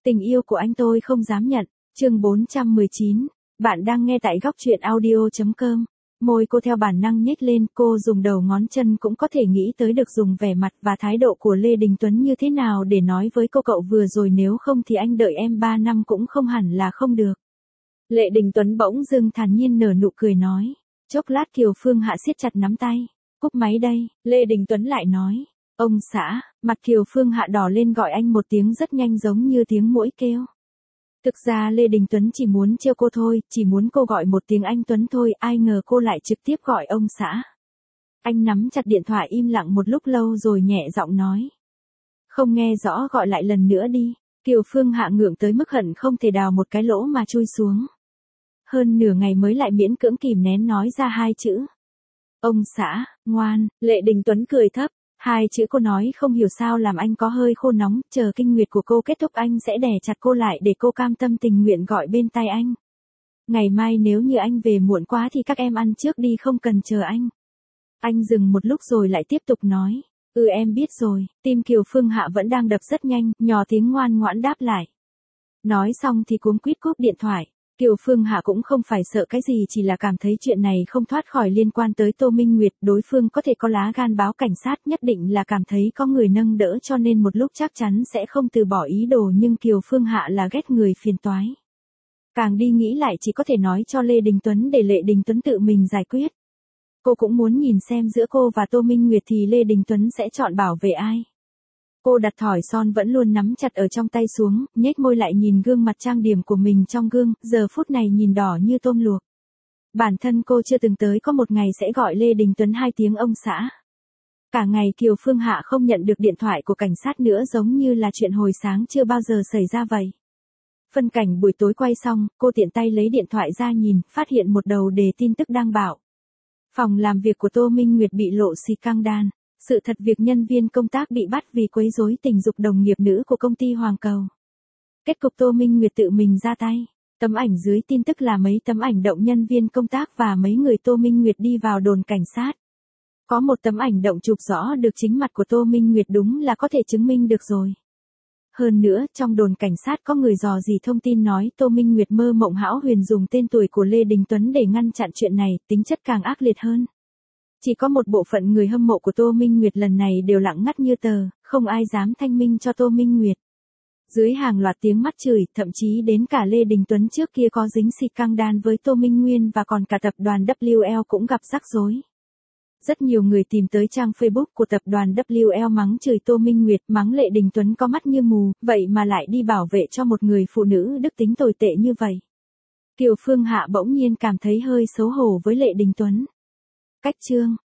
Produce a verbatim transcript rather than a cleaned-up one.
Tình yêu của anh tôi không dám nhận. Chương bốn trăm mười chín. Bạn đang nghe tại góc truyện audio chấm com. Môi cô theo bản năng nhếch lên, cô dùng đầu ngón chân cũng có thể nghĩ tới được dùng vẻ mặt và thái độ của Lê Đình Tuấn như thế nào để nói với cô cậu vừa rồi, nếu không thì anh đợi em ba năm cũng không hẳn là không được. Lê Đình Tuấn bỗng dưng thản nhiên nở nụ cười nói. Chốc lát Kiều Phương Hạ siết chặt nắm tay. Cúp máy đây, Lê Đình Tuấn lại nói. Ông xã, mặt Kiều Phương Hạ đỏ lên gọi anh một tiếng rất nhanh giống như tiếng muỗi kêu. Thực ra Lê Đình Tuấn chỉ muốn trêu cô thôi, chỉ muốn cô gọi một tiếng anh Tuấn thôi, ai ngờ cô lại trực tiếp gọi ông xã. Anh nắm chặt điện thoại im lặng một lúc lâu rồi nhẹ giọng nói. Không nghe rõ, gọi lại lần nữa đi. Kiều Phương Hạ ngượng tới mức hận không thể đào một cái lỗ mà chui xuống. Hơn nửa ngày mới lại miễn cưỡng kìm nén nói ra hai chữ. Ông xã, ngoan. Lê Đình Tuấn cười thấp. Hai chữ cô nói không hiểu sao làm anh có hơi khô nóng, chờ kinh nguyệt của cô kết thúc anh sẽ đè chặt cô lại để cô cam tâm tình nguyện gọi bên tai anh. Ngày mai nếu như anh về muộn quá thì các em ăn trước đi, không cần chờ anh. Anh dừng một lúc rồi lại tiếp tục nói. Ừ em biết rồi. Tim Kiều Phương Hạ vẫn đang đập rất nhanh, nhỏ tiếng ngoan ngoãn đáp lại. Nói xong thì cuống quýt cúp điện thoại. Kiều Phương Hạ cũng không phải sợ cái gì, chỉ là cảm thấy chuyện này không thoát khỏi liên quan tới Tô Minh Nguyệt, đối phương có thể có lá gan báo cảnh sát, nhất định là cảm thấy có người nâng đỡ cho nên một lúc chắc chắn sẽ không từ bỏ ý đồ, nhưng Kiều Phương Hạ là ghét người phiền toái. Càng đi nghĩ lại chỉ có thể nói cho Lê Đình Tuấn để Lê Đình Tuấn tự mình giải quyết. Cô cũng muốn nhìn xem giữa cô và Tô Minh Nguyệt thì Lê Đình Tuấn sẽ chọn bảo vệ ai. Cô đặt thỏi son vẫn luôn nắm chặt ở trong tay xuống, nhếch môi lại nhìn gương mặt trang điểm của mình trong gương, giờ phút này nhìn đỏ như tôm luộc. Bản thân cô chưa từng tới có một ngày sẽ gọi Lê Đình Tuấn hai tiếng ông xã. Cả ngày Kiều Phương Hạ không nhận được điện thoại của cảnh sát nữa, giống như là chuyện hồi sáng chưa bao giờ xảy ra vậy. Phân cảnh buổi tối quay xong, cô tiện tay lấy điện thoại ra nhìn, phát hiện một đầu đề tin tức đang bảo. Phòng làm việc của Tô Minh Nguyệt bị lộ xì căng đan. Sự thật việc nhân viên công tác bị bắt vì quấy rối tình dục đồng nghiệp nữ của công ty Hoàng Cầu. Kết cục Tô Minh Nguyệt tự mình ra tay. Tấm ảnh dưới tin tức là mấy tấm ảnh động nhân viên công tác và mấy người Tô Minh Nguyệt đi vào đồn cảnh sát. Có một tấm ảnh động chụp rõ được chính mặt của Tô Minh Nguyệt, đúng là có thể chứng minh được rồi. Hơn nữa, trong đồn cảnh sát có người dò dỉ thông tin nói Tô Minh Nguyệt mơ mộng hão huyền dùng tên tuổi của Lê Đình Tuấn để ngăn chặn chuyện này, tính chất càng ác liệt hơn. Chỉ có một bộ phận người hâm mộ của Tô Minh Nguyệt lần này đều lặng ngắt như tờ, không ai dám thanh minh cho Tô Minh Nguyệt. Dưới hàng loạt tiếng mắt chửi, thậm chí đến cả Lê Đình Tuấn trước kia có dính xịt căng đan với Tô Minh Nguyên và còn cả tập đoàn W L cũng gặp rắc rối. Rất nhiều người tìm tới trang Facebook của tập đoàn W L mắng chửi Tô Minh Nguyệt, mắng Lê Đình Tuấn có mắt như mù, vậy mà lại đi bảo vệ cho một người phụ nữ đức tính tồi tệ như vậy. Kiều Phương Hạ bỗng nhiên cảm thấy hơi xấu hổ với Lê Đình Tuấn. Cách chương